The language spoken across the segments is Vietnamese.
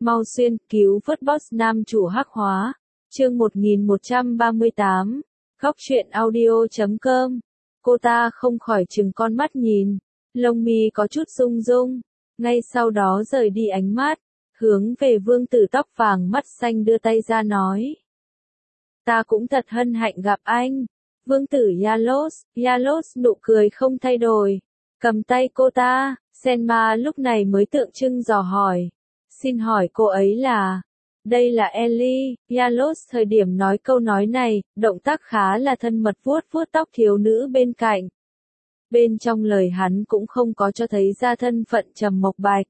Mau xuyên, cứu vớt boss nam chủ hắc hóa. Chương 1138. Góc truyện audio.com. Cô ta không khỏi trừng con mắt nhìn, lông mi có chút rung rung, ngay sau đó rời đi ánh mắt, hướng về vương tử tóc vàng mắt xanh đưa tay ra nói. Ta cũng thật hân hạnh gặp anh. Vương tử Yalos nụ cười không thay đổi, cầm tay cô ta. Senma lúc này mới tượng trưng dò hỏi. Xin hỏi cô ấy là... Đây là Ellie. Yalos thời điểm nói câu nói này, động tác khá là thân mật vuốt vuốt tóc thiếu nữ bên cạnh. Bên trong lời hắn cũng không có cho thấy ra thân phận Trầm Mộc Bạch.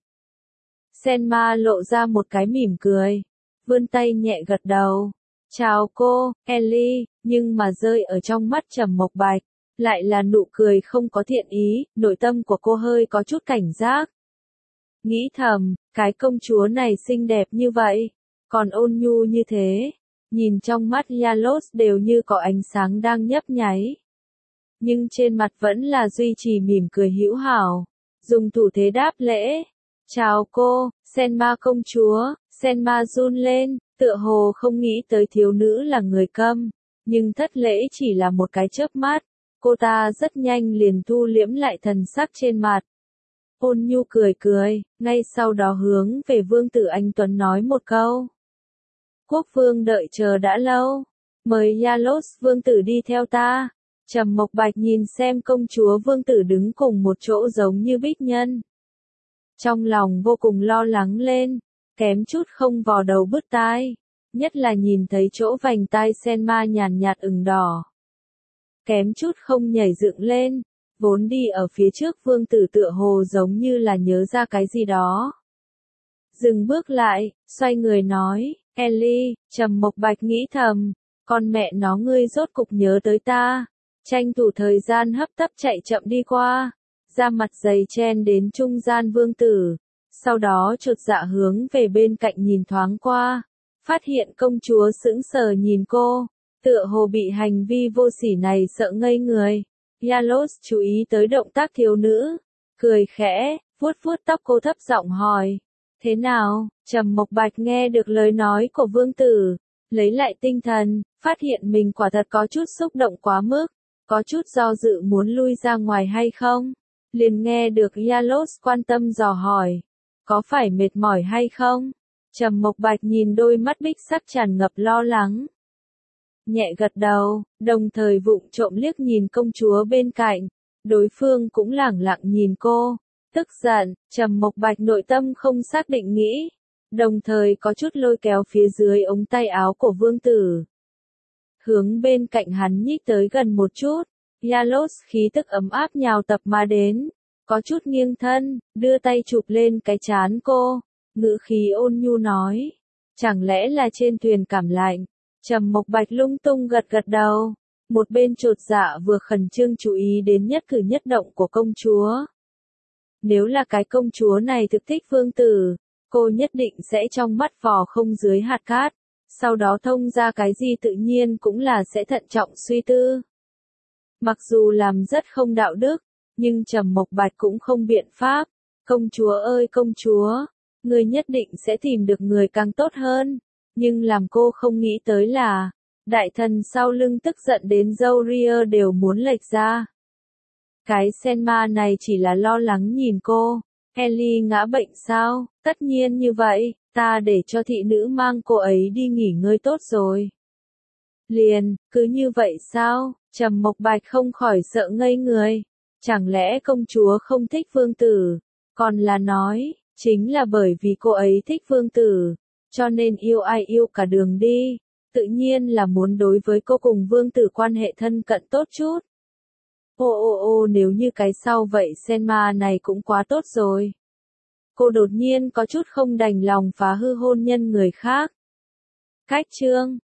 Senma lộ ra một cái mỉm cười, vươn tay nhẹ gật đầu. Chào cô, Ellie, nhưng mà rơi ở trong mắt Trầm Mộc Bạch, lại là nụ cười không có thiện ý, nội tâm của cô hơi có chút cảnh giác. Nghĩ thầm, cái công chúa này xinh đẹp như vậy, còn ôn nhu như thế, nhìn trong mắt Yalos đều như có ánh sáng đang nhấp nháy. Nhưng trên mặt vẫn là duy trì mỉm cười hữu hảo, dùng thủ thế đáp lễ. Chào cô, Senma công chúa. Senma run lên, tựa hồ không nghĩ tới thiếu nữ là người câm, nhưng thất lễ chỉ là một cái chớp mắt, cô ta rất nhanh liền thu liễm lại thần sắc trên mặt. Ôn nhu cười cười, ngay sau đó hướng về vương tử anh Tuấn nói một câu. Quốc vương đợi chờ đã lâu, mời Yalos vương tử đi theo ta. Trầm Mộc Bạch nhìn xem công chúa vương tử đứng cùng một chỗ giống như bích nhân. Trong lòng vô cùng lo lắng lên, kém chút không vò đầu bứt tai, nhất là nhìn thấy chỗ vành tai Senma nhàn nhạt ửng đỏ. Kém chút không nhảy dựng lên, vốn đi ở phía trước vương tử tựa hồ giống như là nhớ ra cái gì đó. Dừng bước lại, xoay người nói, Ellie. Trầm Mộc Bạch nghĩ thầm, con mẹ nó ngươi rốt cục nhớ tới ta. Tranh thủ thời gian hấp tấp chạy chậm đi qua, ra mặt dày chen đến trung gian vương tử, sau đó chột dạ hướng về bên cạnh nhìn thoáng qua, phát hiện công chúa sững sờ nhìn cô, tựa hồ bị hành vi vô sỉ này sợ ngây người. Yalos chú ý tới động tác thiếu nữ, cười khẽ, vuốt vuốt tóc cô thấp giọng hỏi, thế nào? Trầm Mộc Bạch nghe được lời nói của vương tử, lấy lại tinh thần, phát hiện mình quả thật có chút xúc động quá mức, có chút do dự muốn lui ra ngoài hay không, liền nghe được Yalos quan tâm dò hỏi, có phải mệt mỏi hay không? Trầm Mộc Bạch nhìn đôi mắt bích sắc tràn ngập lo lắng, nhẹ gật đầu, đồng thời vụng trộm liếc nhìn công chúa bên cạnh, đối phương cũng lẳng lặng nhìn cô, tức giận. Trầm Mộc Bạch nội tâm không xác định nghĩ, đồng thời có chút lôi kéo phía dưới ống tay áo của vương tử, hướng bên cạnh hắn nhích tới gần một chút. Yalos khí tức ấm áp nhào tập mà đến, có chút nghiêng thân, đưa tay chụp lên cái trán cô, ngữ khí ôn nhu nói, chẳng lẽ là trên thuyền cảm lạnh? Trầm Mộc Bạch lung tung gật gật đầu, một bên chột dạ vừa khẩn trương chú ý đến nhất cử nhất động của công chúa. Nếu là cái công chúa này thực thích vương tử, cô nhất định sẽ trong mắt vò không dưới hạt cát, sau đó thông ra cái gì tự nhiên cũng là sẽ thận trọng suy tư. Mặc dù làm rất không đạo đức, nhưng Trầm Mộc Bạch cũng không biện pháp. Công chúa ơi công chúa, người nhất định sẽ tìm được người càng tốt hơn. Nhưng làm cô không nghĩ tới là, đại thần sau lưng tức giận đến râu ria đều muốn lệch ra. Cái Senma này chỉ là lo lắng nhìn cô. Ellie ngã bệnh sao? Tất nhiên như vậy, ta để cho thị nữ mang cô ấy đi nghỉ ngơi tốt rồi. Liền, cứ như vậy sao? Trầm Mộc Bạch không khỏi sợ ngây người. Chẳng lẽ công chúa không thích vương tử? Còn là nói, chính là bởi vì cô ấy thích vương tử, cho nên yêu ai yêu cả đường đi. Tự nhiên là muốn đối với cô cùng vương tử quan hệ thân cận tốt chút. Ô nếu như cái sau vậy Senma này cũng quá tốt rồi. Cô đột nhiên có chút không đành lòng phá hư hôn nhân người khác. Cách chương